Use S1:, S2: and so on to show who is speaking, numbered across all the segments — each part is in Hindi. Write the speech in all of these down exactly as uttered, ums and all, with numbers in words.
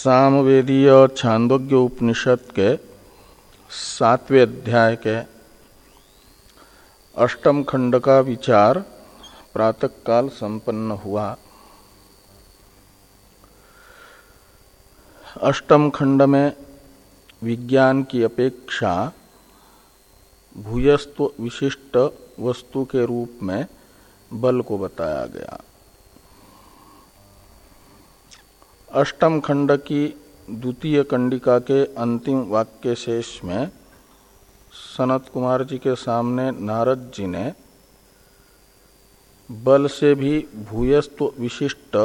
S1: सामवेदीय छांदोग्य उपनिषद के सातवें अध्याय के अष्टम खंड का विचार प्रातःकाल संपन्न हुआ। अष्टम खंड में विज्ञान की अपेक्षा भूयस्थ विशिष्ट वस्तु के रूप में बल को बताया गया। अष्टम खंड की द्वितीय कंडिका के अंतिम वाक्य शेष में सनत कुमार जी के सामने नारद जी ने बल से भी भूयस्थ विशिष्ट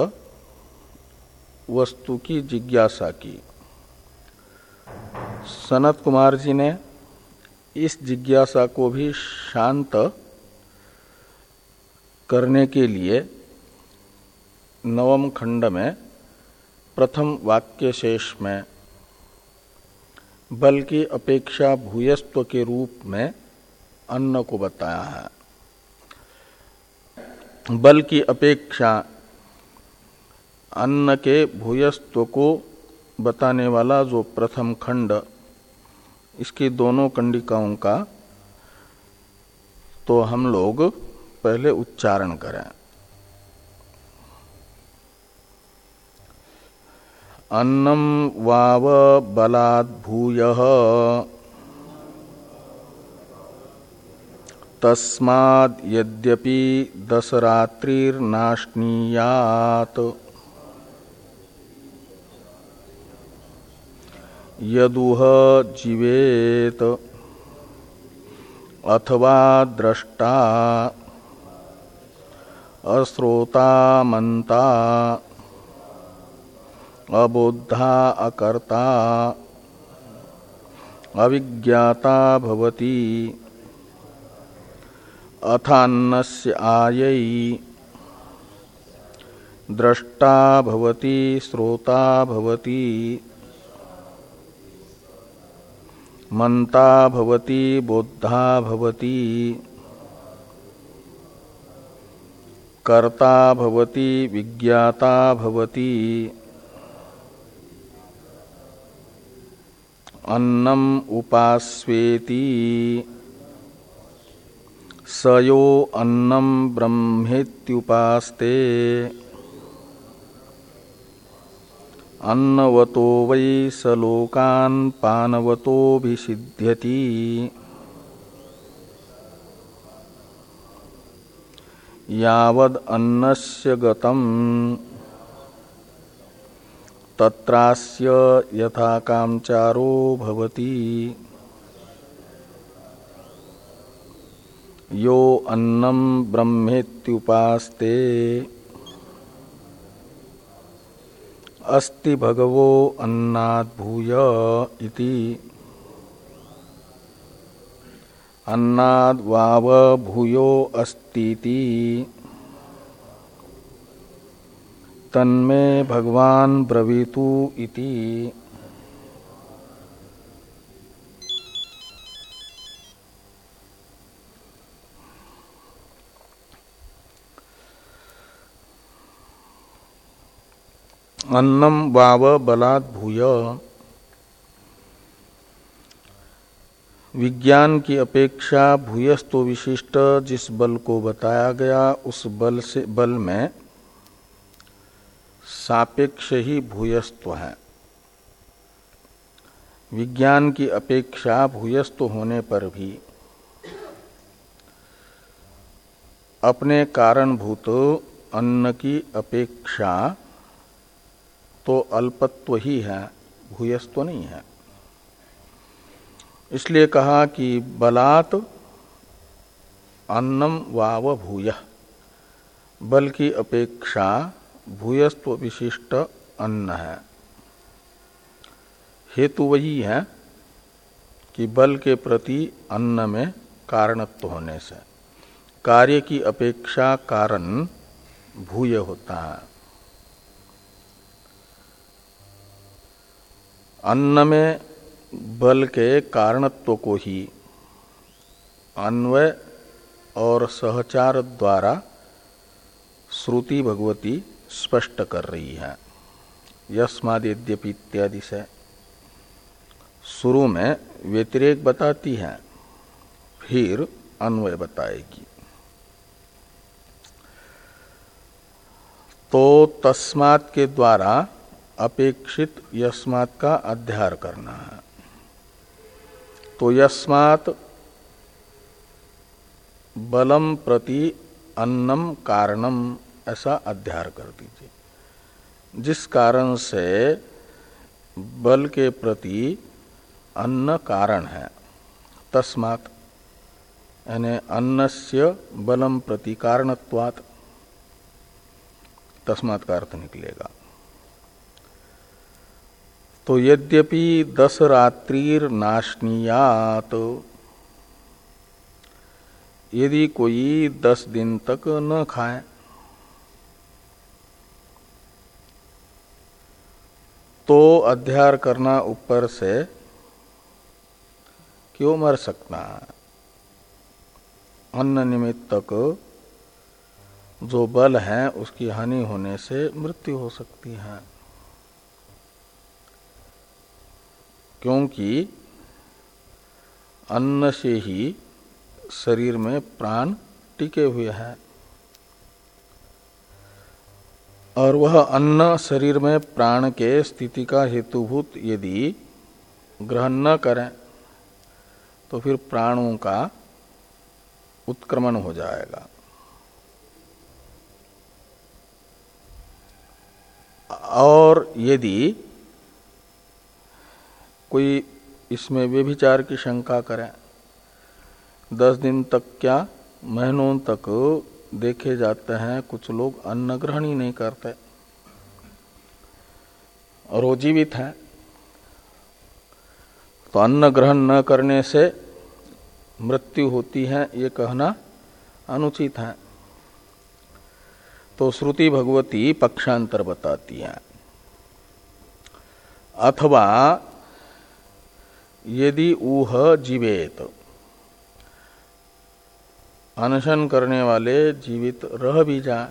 S1: वस्तु की जिज्ञासा की। सनत कुमार जी ने इस जिज्ञासा को भी शांत करने के लिए नवम खंड में प्रथम वाक्य शेष में बल की अपेक्षा भूयस्त्व के रूप में अन्न को बताया है। बल की अपेक्षा अन्न के भूयस्त्व को बताने वाला जो प्रथम खंड, इसकी दोनों कंडिकाओं का तो हम लोग पहले उच्चारण करें। अन्नम वाव बलाद् भूयः तस्माद् यद्यपि दशरात्रिर्नाश्नीयात् यदुह जीवेत अथवा द्रष्टा अश्रोता मंता अबोधा अकर्ता अविज्ञाता भवति अथान्नस्य आयै द्रष्टा भवति श्रोता भवति मंता भवति बोधा भवति कर्ता भवति विज्ञाता भवति अन्नम उपास्वेति स यो अन्नम ब्रह्मेत्युपास्ते अन्नवतो वै स लोकान् पानवतोऽभिषिध्यति यावद् अन्नस्य गतम् तत्रास्य यथा कामचारो भवति यो अन्नम ब्रह्मेत्युपास्ते अस्ति भगवो अन्नाद् भूय इति अन्नाद् वाव भूयो अस्तीति तन्मे भगवान ब्रवीतु इति। अन्नम वाव बलाद् भूय, विज्ञान की अपेक्षा भूयस्थ विशिष्ट जिस बल को बताया गया उस बल से बल में सापेक्ष ही भूयस्त्व है। विज्ञान की अपेक्षा भूयस्त्व होने पर भी अपने कारणभूत अन्न की अपेक्षा तो अल्पत्व ही है, भूयस्त्व नहीं है। इसलिए कहा कि बलात् अन्नम वाव भूयः, बल की अपेक्षा भूयस्त्व विशिष्ट अन्न है। हेतु वही है कि बल के प्रति अन्न में कारणत्व होने से कार्य की अपेक्षा कारण भूय होता है। अन्न में बल के कारणत्व को ही अन्वय और सहचार द्वारा श्रुति भगवती स्पष्ट कर रही है। यस्माद् यद्यपि इत्यादि से शुरू में व्यतिरेक बताती है, फिर अन्वय बताएगी। तो तस्मात् के द्वारा अपेक्षित यस्मात् का अध्यार करना है। तो यस्मात् बलम प्रति अन्नम कारणम ऐसा अध्यार कर दीजिए। जिस कारण से बल के प्रति अन्न कारण है, तस्मात् यानी अन्नस्य बलम प्रति कारणत्वात्, तस्मात् का अर्थ निकलेगा। तो यद्यपि दस रात्रिर नाशनीयात, यदि कोई दस दिन तक न खाए तो अध्यार करना ऊपर से क्यों मर सकता है। अन्न निमित्तक जो बल है उसकी हानि होने से मृत्यु हो सकती है, क्योंकि अन्न से ही शरीर में प्राण टिके हुए हैं और वह अन्न शरीर में प्राण के स्थिति का हेतुभूत यदि ग्रहण न करें तो फिर प्राणों का उत्क्रमण हो जाएगा। और यदि कोई इसमें व्यभिचार की शंका करे, दस दिन तक क्या महीनों तक देखे जाते हैं कुछ लोग अन्न ग्रहण ही नहीं करते और वो जीवित हैं, तो अन्न ग्रहण न करने से मृत्यु होती है ये कहना अनुचित है। तो श्रुति भगवती पक्षांतर बताती है। अथवा यदि ऊह जीवेत, अनशन करने वाले जीवित रह भी जाए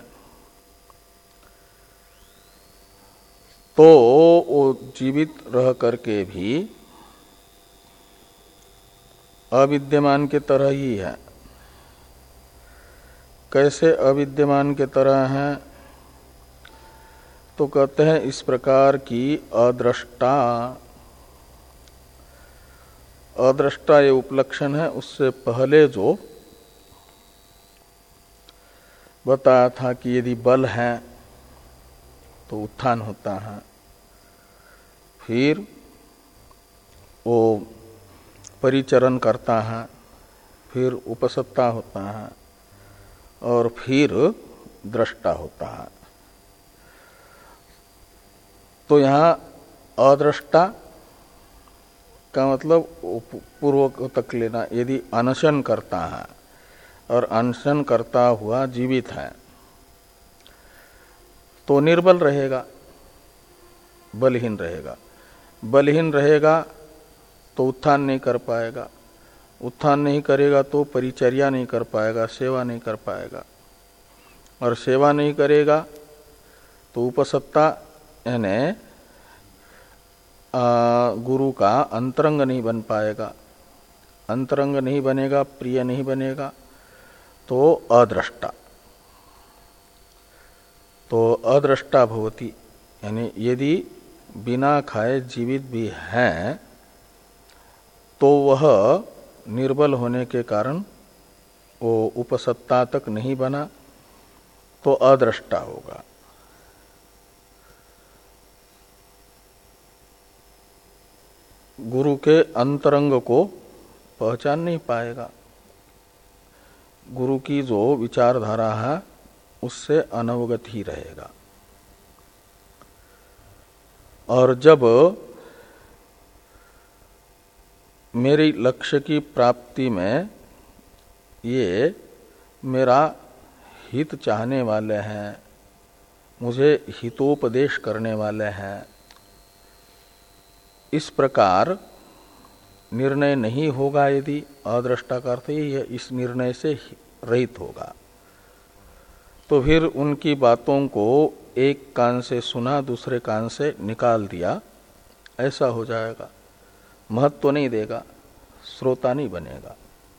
S1: तो वो जीवित रह करके भी अविद्यमान के तरह ही है। कैसे अविद्यमान के तरह है? तो कहते हैं इस प्रकार की अदृष्टा, अदृष्टा ये उपलक्षण है। उससे पहले जो बताया था कि यदि बल है तो उत्थान होता है, फिर वो परिचरण करता है, फिर उपसत्ता होता है और फिर दृष्टा होता है। तो यहाँ अदृष्टा का मतलब पूर्व तक लेना। यदि अनशन करता है और अनशन करता हुआ जीवित है तो निर्बल रहेगा, बलहीन रहेगा। बलहीन रहेगा तो उत्थान नहीं कर पाएगा, उत्थान नहीं करेगा तो परिचर्या नहीं कर पाएगा, सेवा नहीं कर पाएगा, और सेवा नहीं करेगा तो उपसत्ता यानी गुरु का अंतरंग नहीं बन पाएगा। अंतरंग नहीं बनेगा, प्रिय नहीं बनेगा तो अदृष्टा। तो अदृष्टा भवति यानी यदि बिना खाए जीवित भी हैं तो वह निर्बल होने के कारण वो उपसत्ता तक नहीं बना तो अदृष्टा होगा। गुरु के अंतरंग को पहचान नहीं पाएगा, गुरु की जो विचारधारा है उससे अनवगत ही रहेगा। और जब मेरी लक्ष्य की प्राप्ति में ये मेरा हित चाहने वाले हैं, मुझे हितोपदेश करने वाले हैं, इस प्रकार निर्णय नहीं होगा, यदि अदृष्टा का अर्थ ही है इस निर्णय से रहित होगा, तो फिर उनकी बातों को एक कान से सुना दूसरे कान से निकाल दिया, ऐसा हो जाएगा। महत्व तो नहीं देगा, श्रोता नहीं बनेगा,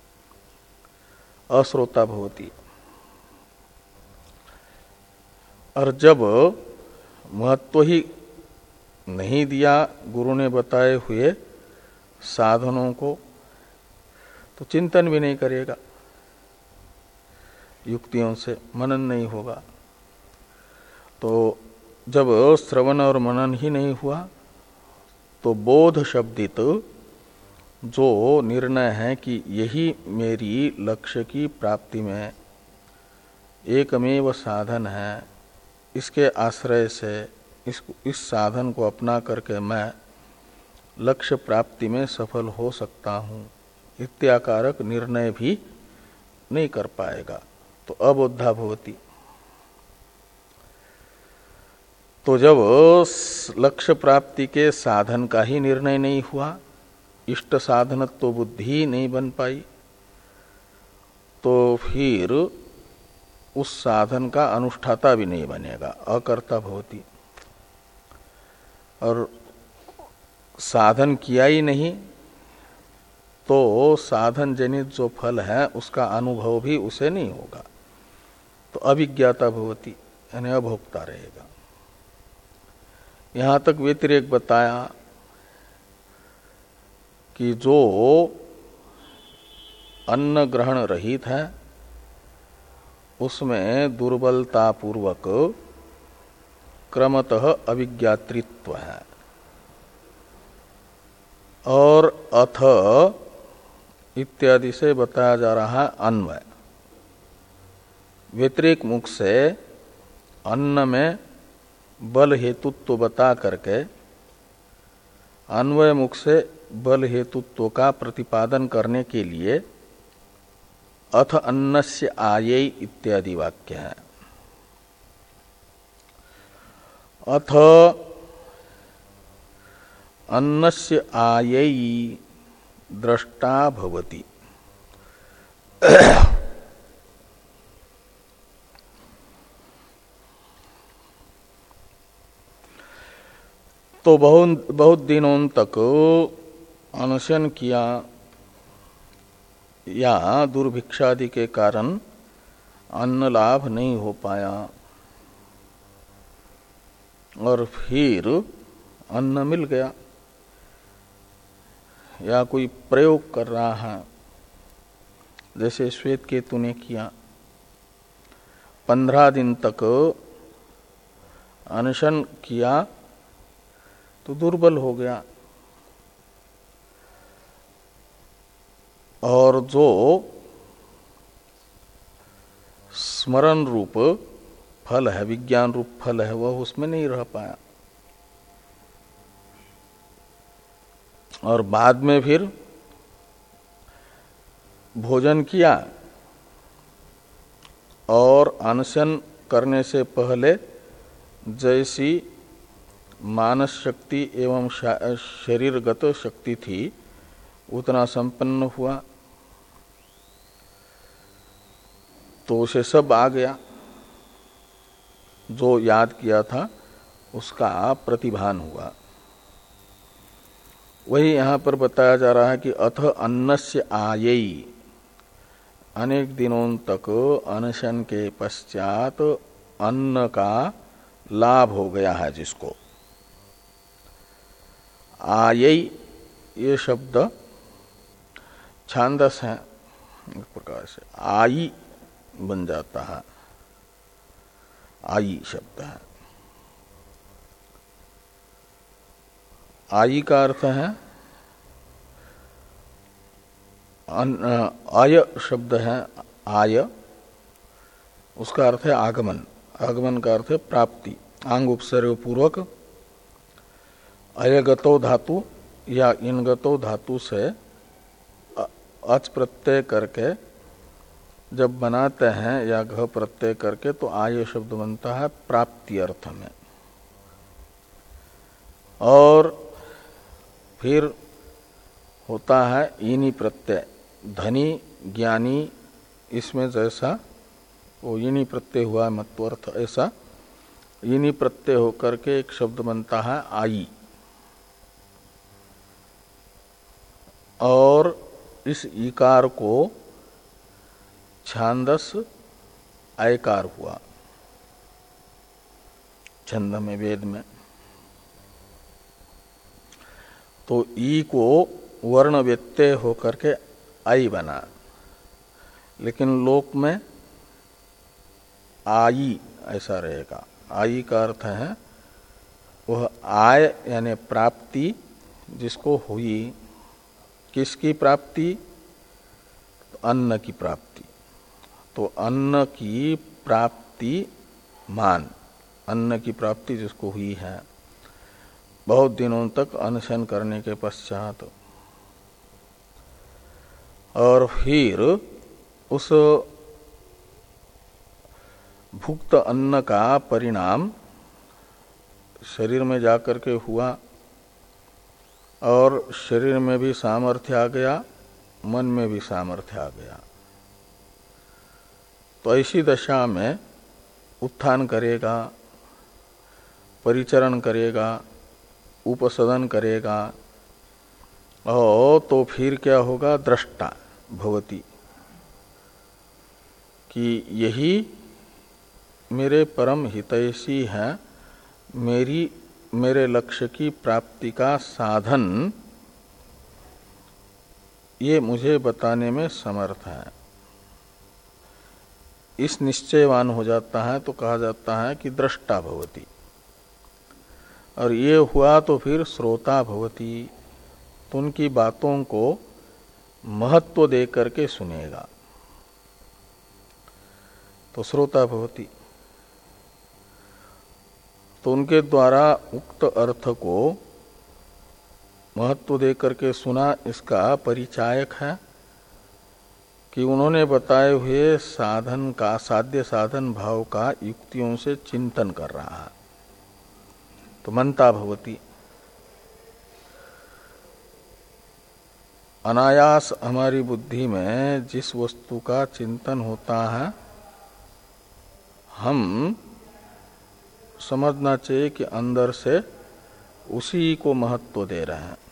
S1: अश्रोता भवति। और जब महत्व ही नहीं दिया गुरु ने बताए हुए साधनों को, तो चिंतन भी नहीं करेगा, युक्तियों से मनन नहीं होगा। तो जब श्रवण और मनन ही नहीं हुआ तो बोध शब्दित जो निर्णय है कि यही मेरी लक्ष्य की प्राप्ति में एकमेव साधन है, इसके आश्रय से इस इस साधन को अपना करके मैं लक्ष्य प्राप्ति में सफल हो सकता हूँ, इत्याकारक निर्णय भी नहीं कर पाएगा, तो अबोधा भवति। तो जब लक्ष्य प्राप्ति के साधन का ही निर्णय नहीं हुआ, इष्ट साधनत्व तो बुद्धि नहीं बन पाई, तो फिर उस साधन का अनुष्ठाता भी नहीं बनेगा, अकर्ता भवति। और साधन किया ही नहीं तो साधन जनित जो फल है उसका अनुभव भी उसे नहीं होगा, तो अभिज्ञाता भवति, यानी अभोक्ता रहेगा। यहां तक व्यतिरेक बताया कि जो अन्न ग्रहण रहित है उसमें दुर्बलता पूर्वक क्रमतः अभिज्ञातृत्व है, और अथ इत्यादि से बताया जा रहा है अन्वय। व्यतिरेक मुख से अन्न में बल हेतुत्व बता करके अन्वय मुख से बल हेतुत्व का प्रतिपादन करने के लिए अथ अन्नस्य आयै इत्यादि वाक्य है। अथ अन्नस्य आयै द्रष्टा भवति। तो बहुत बहुत दिनों तक अनशन किया या दुर्भिक्षादि के कारण अन्न लाभ नहीं हो पाया, और फिर अन्न मिल गया, या कोई प्रयोग कर रहा है जैसे श्वेत केतु ने किया, पंद्रह दिन तक अनशन किया तो दुर्बल हो गया, और जो स्मरण रूप फल है, विज्ञान रूप फल है, वह उसमें नहीं रह पाया, और बाद में फिर भोजन किया और अनशन करने से पहले जैसी मानस शक्ति एवं शरीरगत शक्ति थी उतना संपन्न हुआ, तो उसे सब आ गया, जो याद किया था उसका प्रतिभान हुआ। वही यहाँ पर बताया जा रहा है कि अथ अन्नस्य आयै, अनेक दिनों तक अनशन के पश्चात अन्न का लाभ हो गया है जिसको। आयै ये शब्द छांदस है, एक प्रकार से आई बन जाता है, आई शब्द है। आई का अर्थ है आय शब्द है, आय उसका अर्थ है आगमन, आगमन का अर्थ है प्राप्ति, आंग उपसर्ग पूर्वक अयगतो धातु या इनगतो धातु से अच प्रत्यय करके जब बनाते हैं या घ प्रत्यय करके तो आय शब्द बनता है प्राप्ति अर्थ में। और फिर होता है इनी प्रत्यय, धनी ज्ञानी, इसमें जैसा वो इनी प्रत्यय हुआ मत्वर्थ, ऐसा इन्हीं प्रत्यय होकर के एक शब्द बनता है आई। और इस ईकार को छांदस आयकार हुआ छंद में, वेद में। तो ई को वर्ण व्यत्यय होकर के आई बना, लेकिन लोक में आई ऐसा रहेगा। आई का अर्थ है वह आय यानी प्राप्ति जिसको हुई। किसकी प्राप्ति? तो अन्न की प्राप्ति। तो अन्न की प्राप्ति मान, अन्न की प्राप्ति जिसको हुई है बहुत दिनों तक अनशन करने के पश्चात, और फिर उस भुक्त अन्न का परिणाम शरीर में जाकर के हुआ, और शरीर में भी सामर्थ्य आ गया, मन में भी सामर्थ्य आ गया। तो ऐसी दशा में उत्थान करेगा, परिचरण करेगा, उपसदन करेगा, और तो फिर क्या होगा? दृष्टा भवति, कि यही मेरे परम हितैषी है, मेरी मेरे लक्ष्य की प्राप्ति का साधन ये मुझे बताने में समर्थ है। इस निश्चयवान हो जाता है तो कहा जाता है कि दृष्टा भवति। और ये हुआ तो फिर श्रोता भवति, तो उनकी बातों को महत्व दे करके सुनेगा, तो श्रोता भवति। तो उनके द्वारा उक्त अर्थ को महत्व दे करके सुना, इसका परिचायक है कि उन्होंने बताए हुए साधन का, साध्य साधन भाव का युक्तियों से चिंतन कर रहा है, तो मनता भवति। अनायास हमारी बुद्धि में जिस वस्तु का चिंतन होता है, हम समझना चाहिए कि अंदर से उसी को महत्व दे रहे हैं,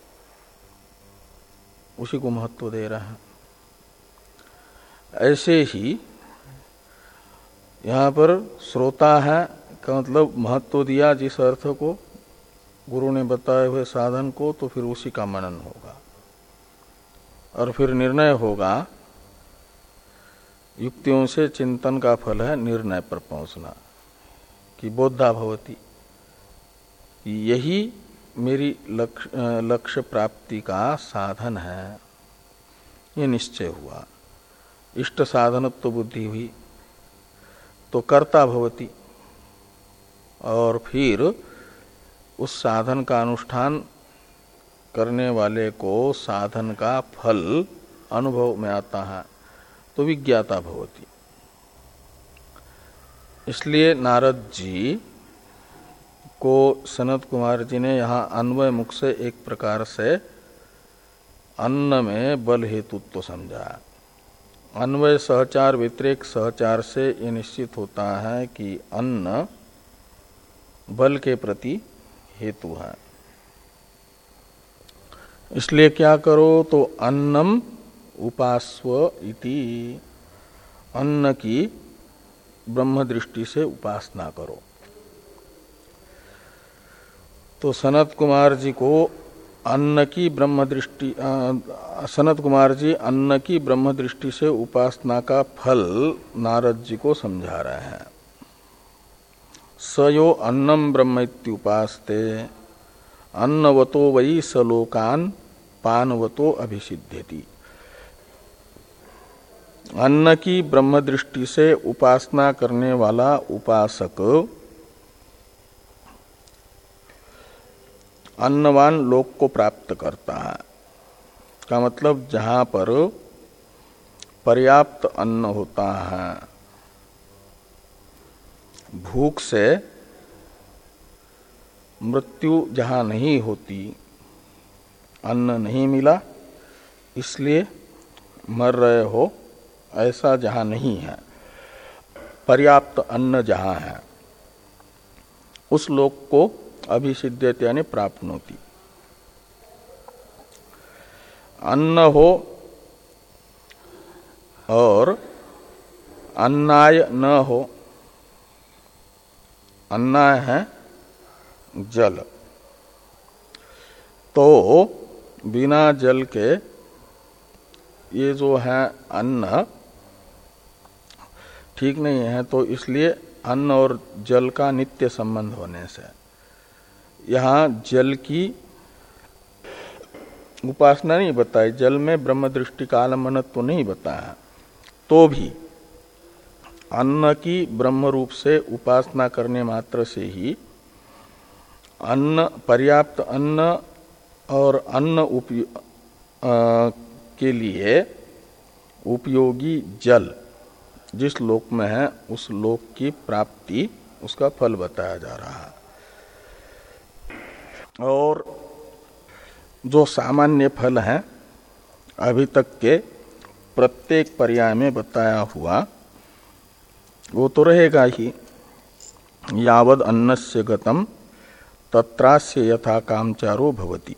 S1: उसी को महत्व दे रहे हैं। ऐसे ही यहाँ पर श्रोता है का मतलब महत्व दिया जिस अर्थ को गुरु ने बताए हुए साधन को, तो फिर उसी का मनन होगा, और फिर निर्णय होगा। युक्तियों से चिंतन का फल है निर्णय पर पहुंचना, कि बोधा भवति, यही मेरी लक्ष्य लक्ष्य प्राप्ति का साधन है, ये निश्चय हुआ। इष्ट साधनत्व तो बुद्धि हुई, तो कर्ता भवति, और फिर उस साधन का अनुष्ठान करने वाले को साधन का फल अनुभव में आता है, तो विज्ञाता भवति। इसलिए नारद जी को सनत कुमार जी ने यहाँ अन्वय मुख से एक प्रकार से अन्न में बल हेतुत्व समझा। अन्वय सहचार व्यतिरेक सहचार से ये निश्चित होता है कि अन्न बल के प्रति हेतु है। इसलिए क्या करो? तो अन्नम उपास्व इति, अन्न की ब्रह्म दृष्टि से उपासना करो। तो सनत कुमार जी को अन्न की ब्रह्म दृष्टि, सनत कुमार जी अन्न की ब्रह्म दृष्टि से उपासना का फल नारद जी को समझा रहे हैं। स यो अन्नम ब्रह्म इत्युपास्ते अन्नवतो वै सलोकान पानवतो अभिसिध्यति। अन्न की ब्रह्म दृष्टि से उपासना करने वाला उपासक अन्नवान लोक को प्राप्त करता है। का मतलब जहां पर पर्याप्त अन्न होता है, भूख से मृत्यु जहां नहीं होती, अन्न नहीं मिला इसलिए मर रहे हो, ऐसा जहां नहीं है, पर्याप्त अन्न जहां है, उस लोक को अभिसिद्ध्यते यानी प्राप्नोति। अन्न हो और अन्नाय न हो, अन्नाय है जल, तो बिना जल के ये जो है अन्न ठीक नहीं है। तो इसलिए अन्न और जल का नित्य संबंध होने से यहाँ जल की उपासना नहीं बताई, जल में ब्रह्म दृष्टि का आलम्बनत्व तो नहीं बताया, तो भी अन्न की ब्रह्म रूप से उपासना करने मात्र से ही अन्न, पर्याप्त अन्न और अन्न उपयो, आ, के लिए उपयोगी जल जिस लोक में है उस लोक की प्राप्ति, उसका फल बताया जा रहा है। और जो सामान्य फल है अभी तक के प्रत्येक पर्याय में बताया हुआ वो तो रहेगा ही। यावद अन्नस्य गतम तत्रास्य यथा कामचारो भवति।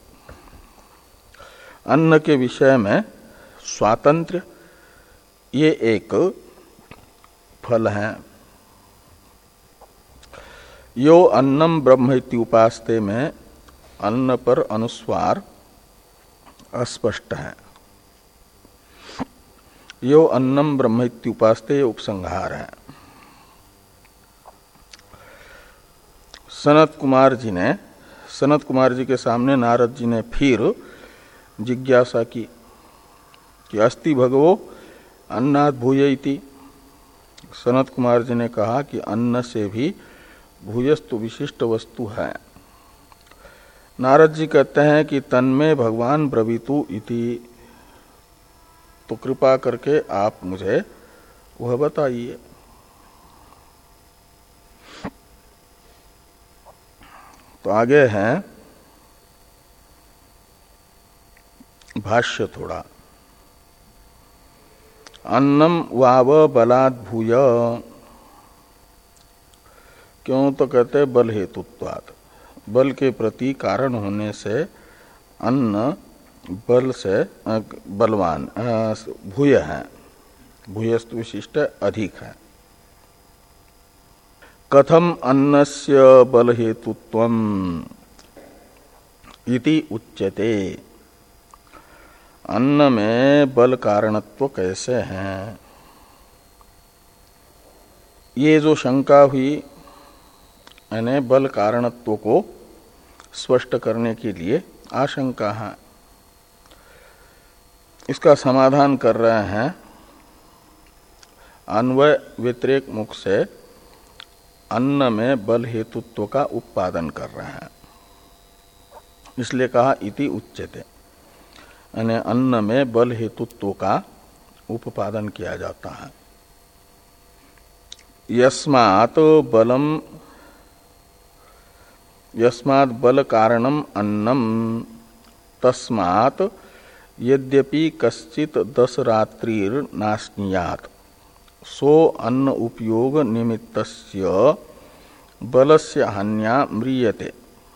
S1: अन्न के विषय में स्वातंत्र्य ये एक फल है। यो अन्नम ब्रह्म इति उपासते में अन्न पर अनुस्वार अस्पष्ट है। यो अन्नम ब्रह्म इति उपासते उपसंहार है। सनत कुमार जी ने सनत कुमार जी के सामने नारद जी ने फिर जिज्ञासा की कि अस्ति भगवो अन्नात् भूय इति। सनत कुमार जी ने कहा कि अन्न से भी भूयस्तु विशिष्ट वस्तु है। नारद जी कहते हैं कि तन्मे भगवान ब्रवीतु इति, तो कृपा करके आप मुझे वह बताइए। तो आगे है भाष्य थोड़ा। अन्नम वाव बलात् भूय, क्यों तो कहते बल हेतुत्वात्, बल के प्रति कारण होने से अन्न बल से बलवान भूय है, भूयस्तु विशिष्ट अधिक है। कथम अन्नस्य बल हेतुत्वम इति उच्यते, अन्न में बल कारणत्व कैसे है। ये जो शंका हुई यानी बल कारणत्व को स्पष्ट करने के लिए आशंका है, इसका समाधान कर रहे हैं अन्वय व्यतिरेक मुख से। अन्न में बल हेतुत्व का उत्पादन कर रहे हैं, इसलिए कहा इति उच्यते, यानी अन्न में बल हेतुत्व का उत्पादन किया जाता है। यस्मात् बलम यस्मात् बल कारणम अन्नम तस्मात् यद्यपि कश्चित् दस रात्रिर नास्नियात् सो अन्न उपयोग निमित्तस्य बलस्य हान्या म्रियते।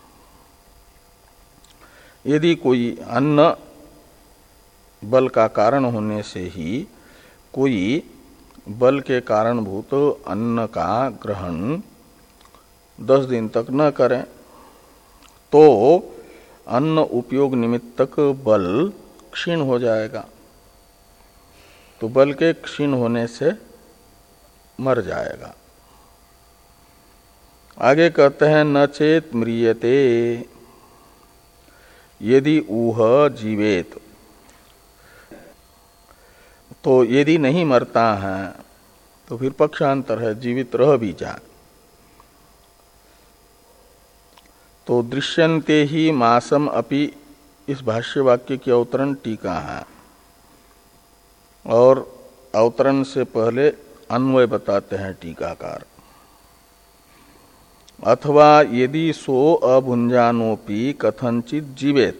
S1: यदि कोई अन्न बल का कारण होने से ही कोई बल के कारणभूत अन्न का ग्रहण दस दिन तक न करें तो अन्न उपयोग निमित्तक बल क्षीण हो जाएगा, तो बल के क्षीण होने से मर जाएगा। आगे कहते हैं न चेत म्रियते, यदि ऊह जीवेत, तो यदि नहीं मरता है तो फिर पक्षांतर है, जीवित रह भी जाए। तो दृश्यन्ते ही मासम अपि, इस भाष्य वाक्य की अवतरण टीका है, और अवतरण से पहले अन्वय बताते हैं टीकाकार। अथवा यदि सो अभुंजानोपि कथंचित जीवेत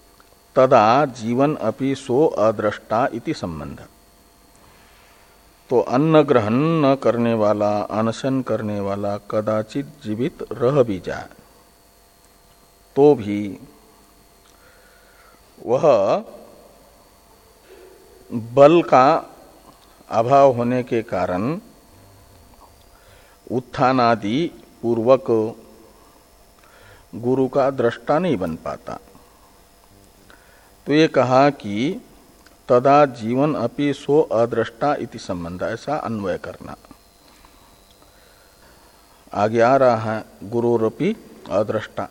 S1: तदा जीवन अपि सो अद्रष्टा इति संबंध। तो अन्न ग्रहण न करने वाला, अनशन करने वाला कदाचित जीवित रह भी जाए तो भी वह बल का अभाव होने के कारण उत्थानादि पूर्वक गुरु का दृष्टा नहीं बन पाता। तो ये कहा कि तदा जीवन अपि सो अदृष्टा इति संबंध, ऐसा अन्वय करना। आगे आ रहा है गुरुरपि अदृष्टा।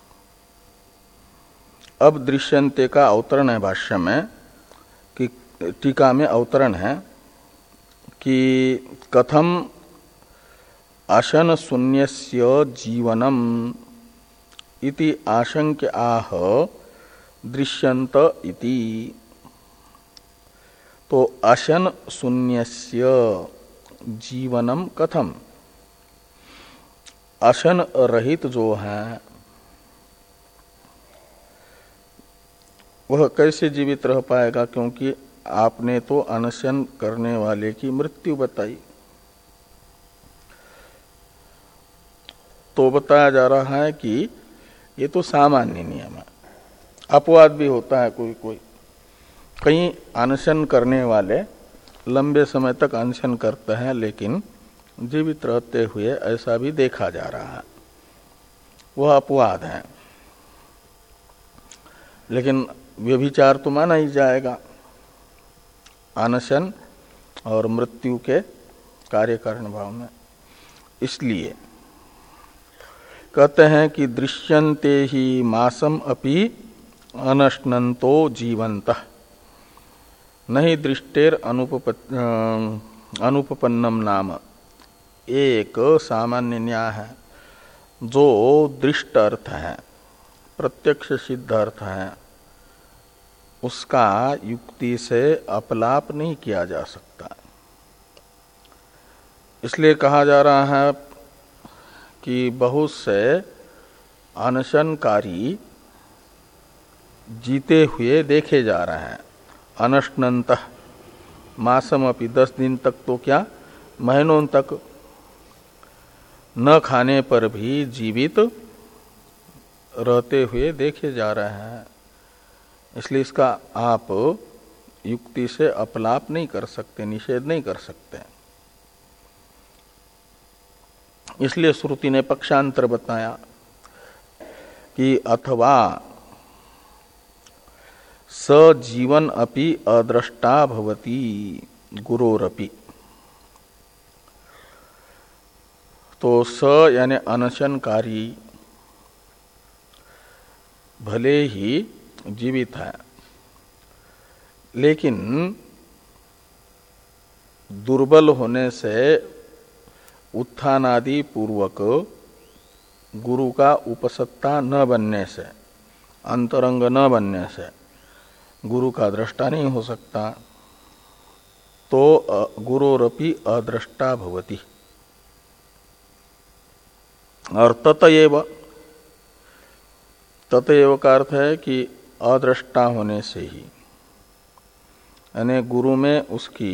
S1: अब दृश्यन्ते का अवतरण है भाष्य में, कि टीका में अवतरण है कि कथम अशन शून्यस्य जीवनम इति आशंक्य आह दृश्यन्त इति। तो अशन शून्यस्य जीवनम कथम, अशन रहित जो है वह कैसे जीवित रह पाएगा, क्योंकि आपने तो अनशन करने वाले की मृत्यु बताई। तो बताया जा रहा है कि ये तो सामान्य नियम है, अपवाद भी होता है कोई कोई। कई अनशन करने वाले लंबे समय तक अनशन करते हैं लेकिन जीवित रहते हुए ऐसा भी देखा जा रहा है, वह अपवाद है। लेकिन व्यभिचार तो माना ही जाएगा अनशन और मृत्यु के कार्य कारण भाव में। इसलिए कहते हैं कि दृश्यन्ते ही मासम अपि अनश्नन्तो जीवन्तः नहीं दृष्टेर अनुपपन्नम नाम। एक सामान्य न्याय है जो दृष्ट अर्थ है, प्रत्यक्ष सिद्ध अर्थ है, उसका युक्ति से अपलाप नहीं किया जा सकता। इसलिए कहा जा रहा है कि बहुत से अनशनकारी जीते हुए देखे जा रहे हैं। अनश्नन्तः मासम अपि, दस दिन तक तो क्या महीनों तक न खाने पर भी जीवित रहते हुए देखे जा रहे हैं। इसलिए इसका आप युक्ति से अपलाप नहीं कर सकते, निषेध नहीं कर सकते। इसलिए श्रुति ने पक्षांतर बताया कि अथवा स जीवन अपि अदृष्टा भवति गुरोरपि। तो स यानी अनशनकारी भले ही जीवित है लेकिन दुर्बल होने से उत्थानादि पूर्वक गुरु का उपसत्ता न बनने से, अंतरंग न बनने से गुरु का दृष्टा नहीं हो सकता। तो गुरोरपि अदृष्टा भवति। और ततएव, ततएव का अर्थ है कि अदृष्टा होने से ही, यानी गुरु में उसकी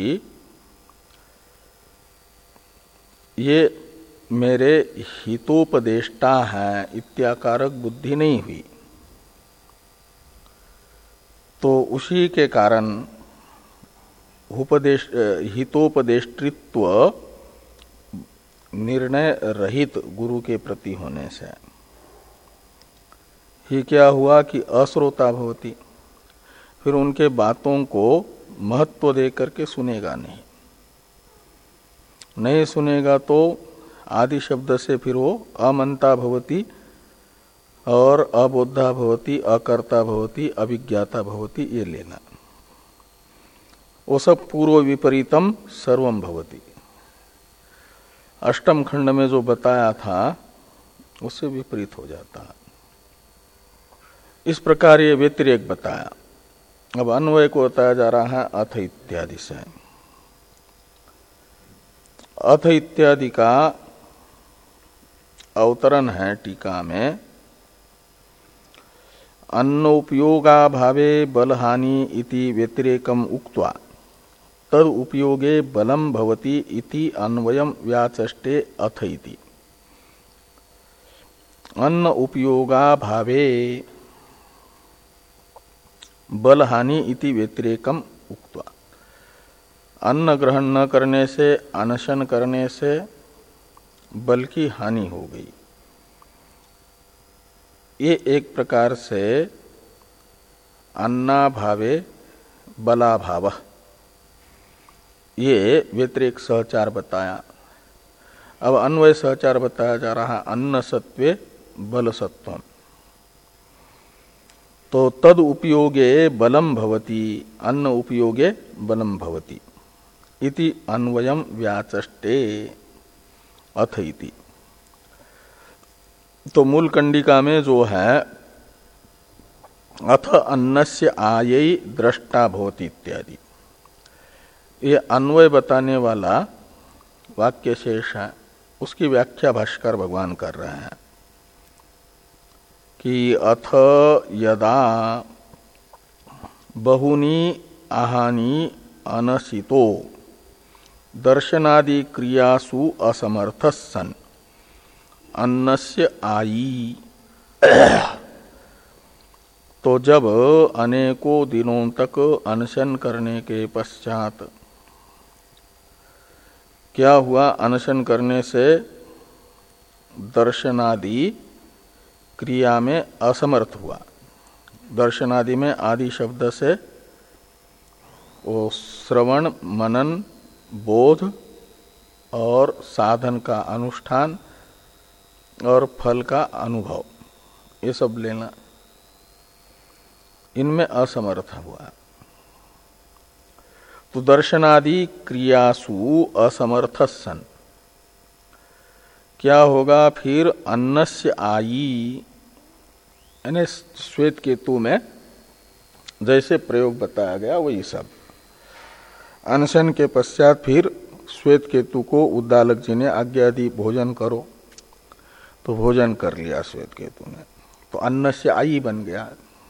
S1: ये मेरे हितोपदेष्टा है इत्याकारक बुद्धि नहीं हुई, तो उसी के कारण उपदेश हितोपदेष्टित्व निर्णय रहित गुरु के प्रति होने से ही क्या हुआ कि अश्रोता भवति, फिर उनके बातों को महत्व दे करके सुनेगा नहीं। नहीं सुनेगा तो आदि शब्द से फिर वो अमंता भवति और अबोधा भवति, अकर्ता भवति, अभिज्ञाता भवति, ये लेना। वो सब पूर्व विपरीतम सर्वम भवति। अष्टम खंड में जो बताया था उससे विपरीत हो जाता है। इस प्रकार ये व्यतिरेक बताया। अब अन्वय को बताया जा रहा है अथ इत्यादि से। अथ इत्यादि का अवतरण है टीका में, अन्नोपयोगा भावे बलहानि इति व्यतिरेकम उक्त्वा तद उपयोगे बलम भवति इति अन्वयम व्याचष्टे अथ इति। अन्न उपयोगा भावे बल हानि इति व्यतिरेकम उक्त्वा। अन्न ग्रहण न करने से, अनशन करने से बल की हानि हो गई। ये एक प्रकार से अन्नाभावे बलाभाव, ये व्यतिरेक सहचार बताया। अब अन्वय सहचार बताया जा रहा अन्न सत्वे बल सत्वम। तो तद उपयोगे बलम भवति, अन्न उपयोगे बलम भवति इति अन्वयम व्याचष्टे अथ इति। तो मूल कंडिका में जो है अथ अन्नस्य आयै द्रष्टा भवति इत्यादि, ये अन्वय बताने वाला वाक्य शेष है, उसकी व्याख्या भाष्कर भगवान कर रहे हैं कि अथ यदा बहुनी आहानि अनसितो दर्शनादि क्रियासु असमर्थः सन अन्नस्य आयी। तो जब अनेकों दिनों तक अनशन करने के पश्चात क्या हुआ, अनशन करने से दर्शनादि क्रिया में असमर्थ हुआ। दर्शनादि में आदि शब्द से वो श्रवण, मनन, बोध और साधन का अनुष्ठान और फल का अनुभव, ये सब लेना, इनमें असमर्थ हुआ। तो दर्शनादि क्रियासु असमर्थः सन क्या होगा फिर, अन्नस्य आयी, यानी श्वेत केतु में जैसे प्रयोग बताया गया वही सब। अनशन के पश्चात फिर श्वेत केतु को उद्दालक जी ने आज्ञा दी भोजन करो, तो भोजन कर लिया श्वेत केतु ने, तो अन्नस्य आयी बन गया।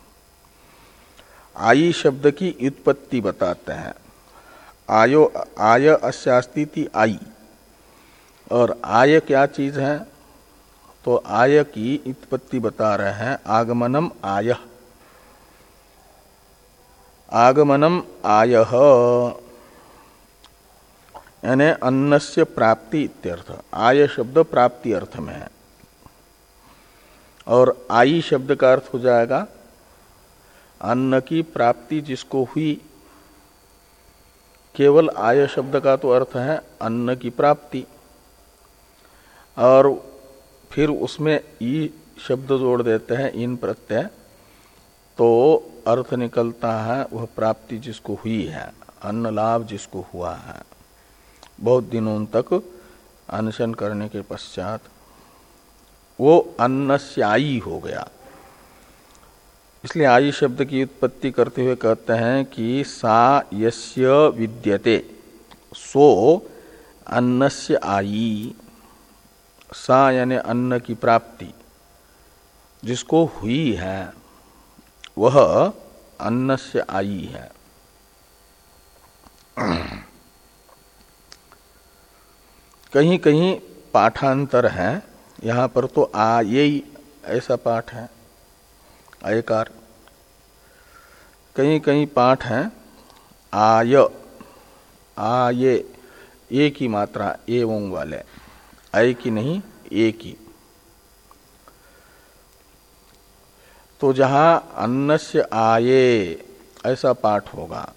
S1: आयी शब्द की उत्पत्ति बताते हैं। आयो आय अस्यास्ति आई, और आय क्या चीज है, तो आय की उत्पत्ति बता रहे हैं आगमनम आय। आगमनम आयः यानी अन्नस्य प्राप्ति इत्यर्थ। आय शब्द प्राप्ति अर्थ में है, और आई शब्द का अर्थ हो जाएगा अन्न की प्राप्ति जिसको हुई। केवल आय शब्द का तो अर्थ है अन्न की प्राप्ति, और फिर उसमें ई शब्द जोड़ देते हैं, इन प्रत्यय, तो अर्थ निकलता है वह प्राप्ति जिसको हुई है, अन्न लाभ जिसको हुआ है बहुत दिनों तक अनशन करने के पश्चात, वो अन्नस्यायी हो गया। इसलिए आयी शब्द की उत्पत्ति करते हुए कहते हैं कि सा यस्य विद्यते सो अन्नस्य आयी। सा यानी अन्न की प्राप्ति जिसको हुई है वह अन्नस्य आयी है। कहीं कहीं पाठांतर है, यहाँ पर तो आये ऐसा पाठ है आयकार। कहीं कहीं पाठ है आय, आये, ए की मात्रा एवं वाले, आय की नहीं ए की। तो जहां अन्नस्य आये ऐसा पाठ होगा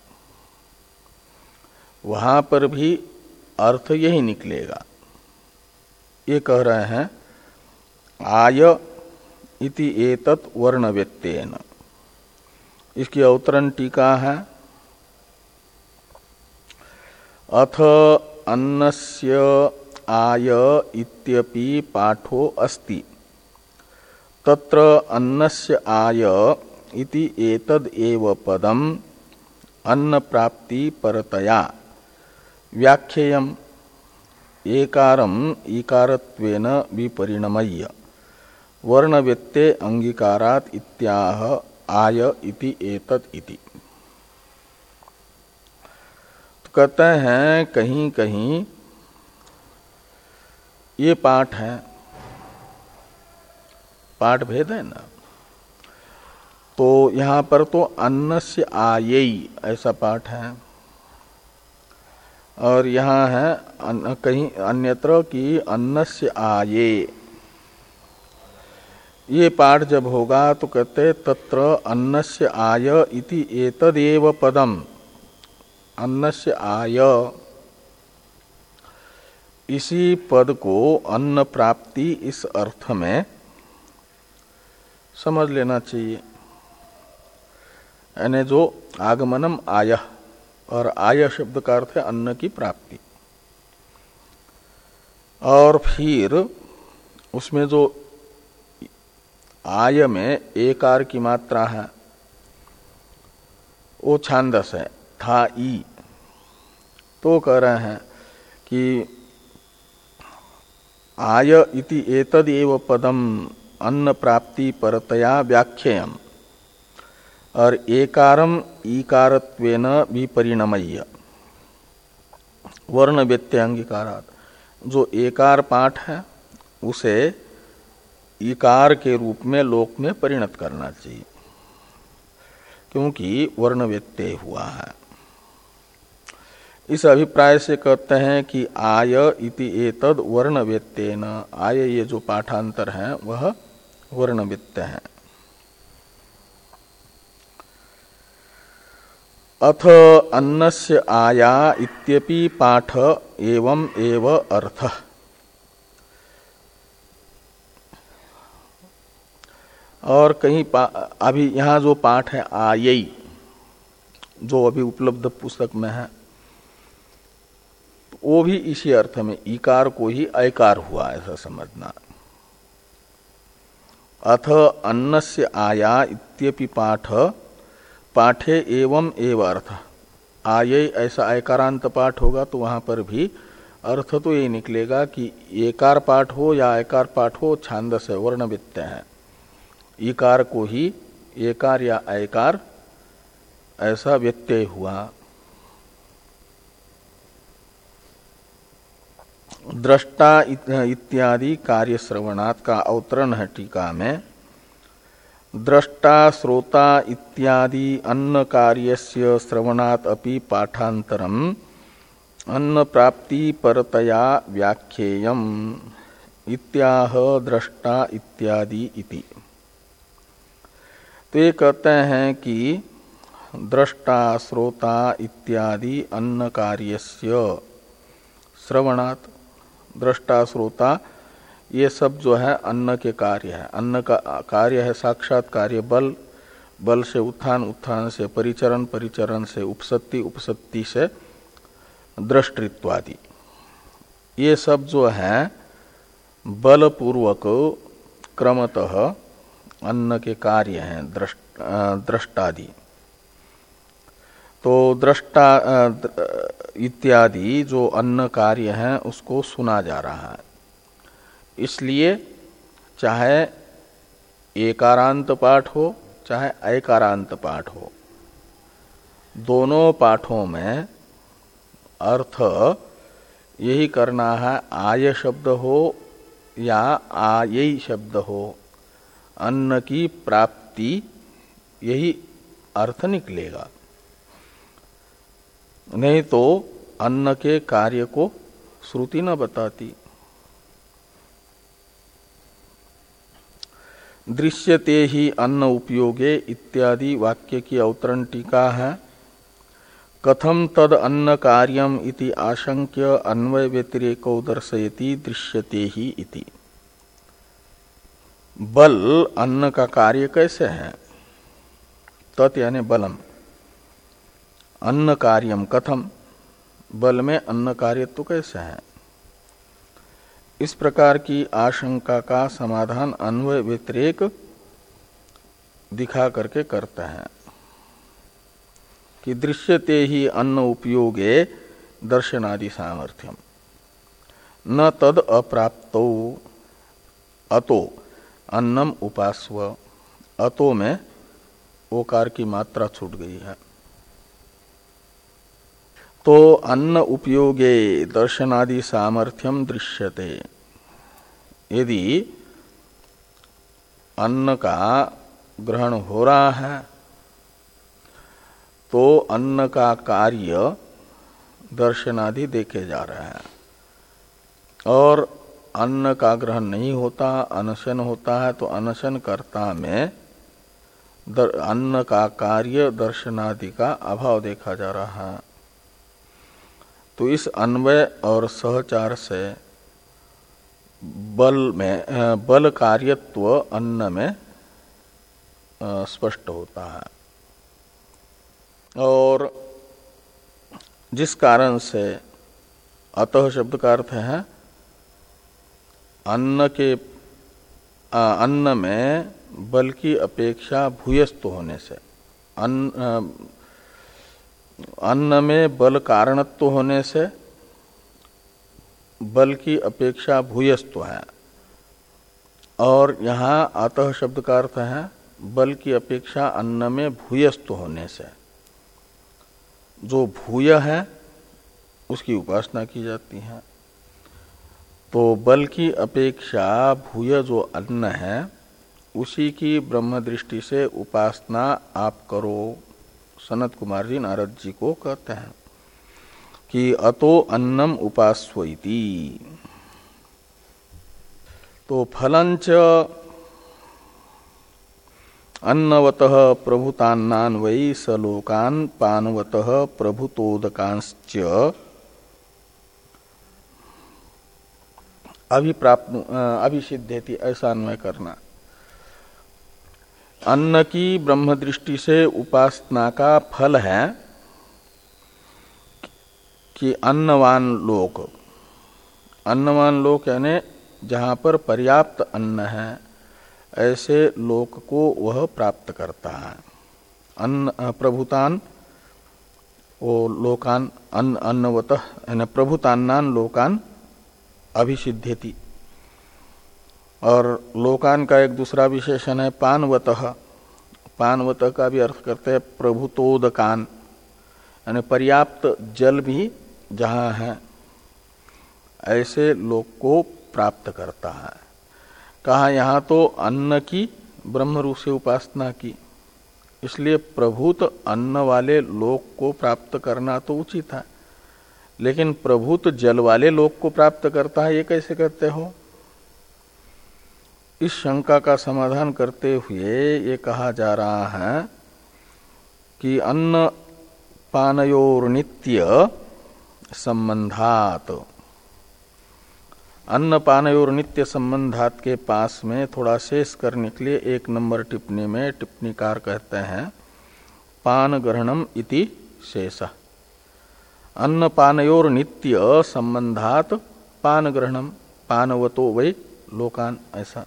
S1: वहां पर भी अर्थ यही निकलेगा। ये कह रहे हैं आय इति एतत् वर्ण व्यत्ययेन। इसकी अवतरण टीका है अथ अन्नस्य आय इत्यपि पाठो अस्ति तत्र अन्नस्य आय इति एतद् एव पदम अन्न प्राप्ति परतया व्याख्येयम् एकारम ईकारत्वेन विपरिणमय्य वर्ण व्यत्यय अंगीकारात् इत्याह आय इति एतत् इति। तो कहते हैं कहीं कहीं ये पाठ है, पाठ भेद है ना, तो यहां पर तो अन्नस्य आयेई ऐसा पाठ है, और यहां है अन, कहीं अन्यत्र की अन्नस्य आये। ये पाठ जब होगा तो कहते तत्र अन्नस्य आय इति एतदेव पदम, अन्नस्य आय इसी पद को अन्न प्राप्ति इस अर्थ में समझ लेना चाहिए। यानी जो आगमनम आय, और आय शब्द का अर्थ है अन्न की प्राप्ति, और फिर उसमें जो आय में एकार की मात्रा है वो छांदस है, था ई। तो कह रहे हैं कि आय इति एतद एव पदम अन्न प्राप्ति परतया व्याख्येयम्, और एकारम ईकारत्वेन विपरिणमय्य वर्ण व्यत्यंगीकारात्, जो एकार पाठ है उसे ईकार के रूप में लोक में परिणत करना चाहिए, क्योंकि वर्ण व्यत्यय हुआ है। इस अभिप्राय से कहते हैं कि आय इति एतद वर्ण व्यत्येन, आय ये जो पाठांतर है वह वर्ण व्यत्यय है। अथ अन्नस्य आया इत्यपि पाठ एवं एव अर्थ। और कहीं अभी यहाँ जो पाठ है आयई, जो अभी उपलब्ध पुस्तक में है, वो भी इसी अर्थ में ईकार को ही ऐकार हुआ ऐसा समझना। अथ अन्नस्य आया इत्यपि पाठ पाठे एवं एव अर्थ। आये ऐसा ऐकारांत पाठ होगा तो वहां पर भी अर्थ तो ये निकलेगा कि एकार पाठ हो या ऐकार पाठ हो, छांदस है, वर्ण व्यत्यय है। ईकार को ही एकार या ऐकार ऐसा व्यत्यय हुआ। दृष्टा इत्यादि कार्य श्रवणात् का अवतरण है टीका में। दृष्टा श्रोता इत्यादि अन्न कार्यस्य श्रवणात् अपि पाठांतरम अन्न प्राप्ति परतया व्याख्येयम् इत्याह दृष्टा इत्यादि इति। तो ये कहते हैं कि दृष्टा श्रोता इत्यादि अन्न कार्यस्य श्रवणात्, दृष्टा श्रोता ये सब जो है अन्न के कार्य है। अन्न का कार्य है साक्षात कार्य बल, बल से उत्थान, उत्थान से परिचरण, परिचरण से उपसत्ति, उपसत्ति से दृष्टित्वादि। ये सब जो है बलपूर्वक क्रमतः अन्न के कार्य हैं दृष्टादि। तो दृष्टा इत्यादि जो अन्न कार्य हैं उसको सुना जा रहा है। इसलिए चाहे एकारांत पाठ हो चाहे ऐकारांत पाठ हो, दोनों पाठों में अर्थ यही करना है, आय शब्द हो या आयई शब्द हो, अन्न की प्राप्ति यही अर्थ निकलेगा। नहीं तो अन्न के कार्य को श्रुति न बताती। दृश्यते ही अन्न उपयोगे इत्यादि वाक्य की अवतरण टीका है। कथम तद अन्न कार्यम इति आशंक्य अन्वय व्यतिरेको दर्शयति दृश्यते ही इति। बल अन्न का कार्य कैसे है? तत् यानी बलम, अन्न कार्यम कथम, बल में अन्न कार्य तो कैसे है? इस प्रकार की आशंका का समाधान अन्वय व्यतिरेक दिखा करके करते हैं कि दृश्यते ही अन्न उपयोगे दर्शनादि सामर्थ्यम न तद अप्राप्तो अतो अन्नम उपास्व। अतो में ओकार की मात्रा छूट गई है। अतो अन्न उपयोगे दर्शनादि सामर्थ्यम दृश्यते। यदि अन्न का ग्रहण हो रहा है तो अन्न का कार्य दर्शनादि देखे जा रहे हैं, और अन्न का ग्रहण नहीं होता, अनशन होता है, तो अनशन कर्ता में दर, अन्न का कार्य दर्शनादि का अभाव देखा जा रहा है। तो इस अन्वय और सहचार से बल में बल कार्यत्व अन्न में स्पष्ट होता है, और जिस कारण से अतः शब्द का अर्थ है अन्न के आ, अन्न में बल की अपेक्षा भूयस्थ होने से, अन्न अन्न में बल कारणत्व होने से बल की अपेक्षा भूयस्थ है, और यहाँ अतः शब्द का अर्थ है बल की अपेक्षा अन्न में भूयस्थ होने से। जो भूय है उसकी उपासना की जाती है। तो बल की अपेक्षा भूय जो अन्न है उसी की ब्रह्म दृष्टि से उपासना आप करो। सनत कुमार जी नारद जी को कहते हैं कि अतो अन्नम उपास्वइति। तो फलंच अन्नवतः प्रभुतान्नान वै सलोकान पानवतः प्रभुतोदकांश्च अभिप्राप्त अभिसिद्धेति, ऐसा अन्वय करना। अन्न की ब्रह्म दृष्टि से उपासना का फल है कि अन्नवान लोक, अन्नवान लोक यानी जहाँ पर पर्याप्त अन्न है ऐसे लोक को वह प्राप्त करता है। अन्न प्रभुतान वो लोकान अन्न अन्नवतः यानी प्रभुतान्नान लोकान अभिसिद्धेति। और लोकान का एक दूसरा विशेषण है पानवतः। पानवतः का भी अर्थ करते हैं प्रभुतोदकान, यानी पर्याप्त जल भी जहाँ है ऐसे लोक को प्राप्त करता है। कहा यहाँ तो अन्न की ब्रह्म रूप से उपासना की, इसलिए प्रभुत अन्न वाले लोक को प्राप्त करना तो उचित है, लेकिन प्रभुत जल वाले लोक को प्राप्त करता है ये कैसे कहते हो? इस शंका का समाधान करते हुए ये कहा जा रहा है कि अन्न पानयोर नित्य संबंधात, अन्न पानयोर नित्य संबंधात के पास में थोड़ा शेष करने के लिए एक नंबर टिप्पणी में टिप्पणीकार कहते हैं पान ग्रहणम इति शेष। अन्न पानयोर नित्य संबंधात पान ग्रहणम पानवतो वै लोकान, ऐसा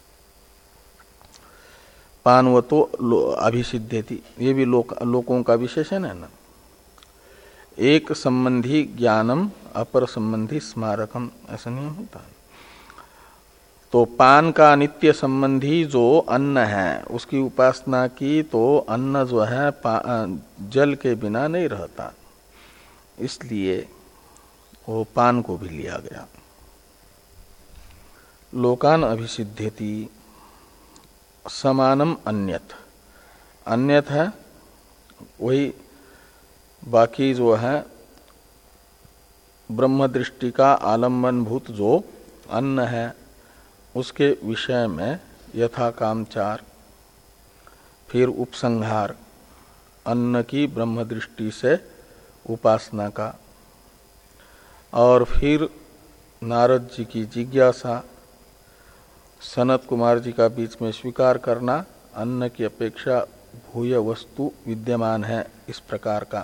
S1: पानवतो अभिसिद्धेति, ये भी लोक, लोकों का विशेषण है ना। एक संबंधी ज्ञानम अपर संबंधी स्मारकम, ऐसा नियम होता है। तो पान का नित्य संबंधी जो अन्न है उसकी उपासना की तो अन्न जो है जल के बिना नहीं रहता, इसलिए वो पान को भी लिया गया। लोकान अभिसिद्धेति समानम अन्यथ, अन्यथ है वही बाकी जो है ब्रह्म दृष्टि का आलम्बनभूत जो अन्न है उसके विषय में यथा कामचार, फिर उपसंहार, अन्न की ब्रह्म दृष्टि से उपासना का, और फिर नारद जी की जिज्ञासा, सनत कुमार जी का बीच में स्वीकार करना अन्न की अपेक्षा भूय वस्तु विद्यमान है इस प्रकार का,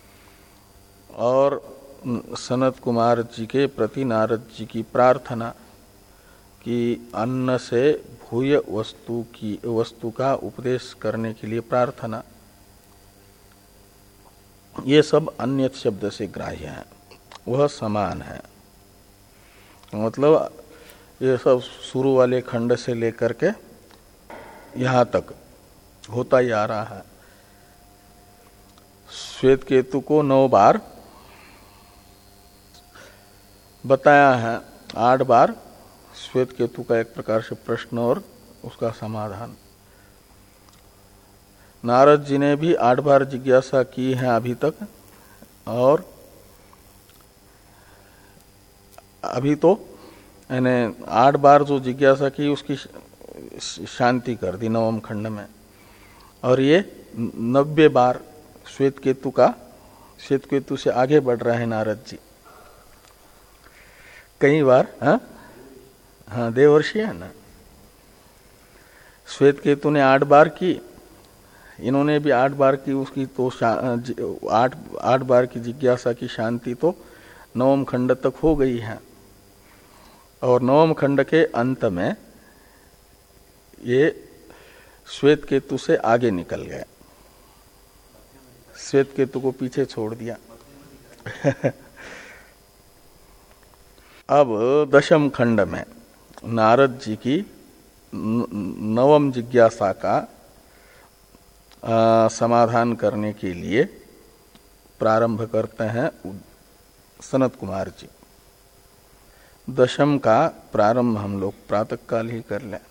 S1: और सनत कुमार जी के प्रति नारद जी की प्रार्थना कि अन्न से भूय वस्तु की वस्तु का उपदेश करने के लिए प्रार्थना, ये सब अन्यत शब्द से ग्राह्य है, वह समान है। मतलब ये सब शुरू वाले खंड से लेकर के यहाँ तक होता ही आ रहा है। श्वेत केतु को नौ बार बताया है आठ बार श्वेत केतु का एक प्रकार से प्रश्न और उसका समाधान। नारद जी ने भी आठ बार जिज्ञासा की है अभी तक, और अभी तो यानी आठ बार जो जिज्ञासा की उसकी शांति कर दी नवम खंड में, और ये नब्बे बार श्वेत केतु का श्वेत केतु से आगे बढ़ रहे हैं नारद जी कई बार। हाँ हाँ देवर्षि है ना। श्वेत केतु ने आठ बार की, इन्होंने भी आठ बार की, उसकी तो आठ आठ बार की जिज्ञासा की शांति तो नवम खंड तक हो गई है, और नवम खंड के अंत में ये श्वेत केतु से आगे निकल गए, श्वेत केतु को पीछे छोड़ दिया। अब दशम खंड में नारद जी की नवम जिज्ञासा का आ, समाधान करने के लिए प्रारंभ करते हैं सनत कुमार जी। दशम का प्रारंभ हम लोग प्रातःकाल ही कर लें।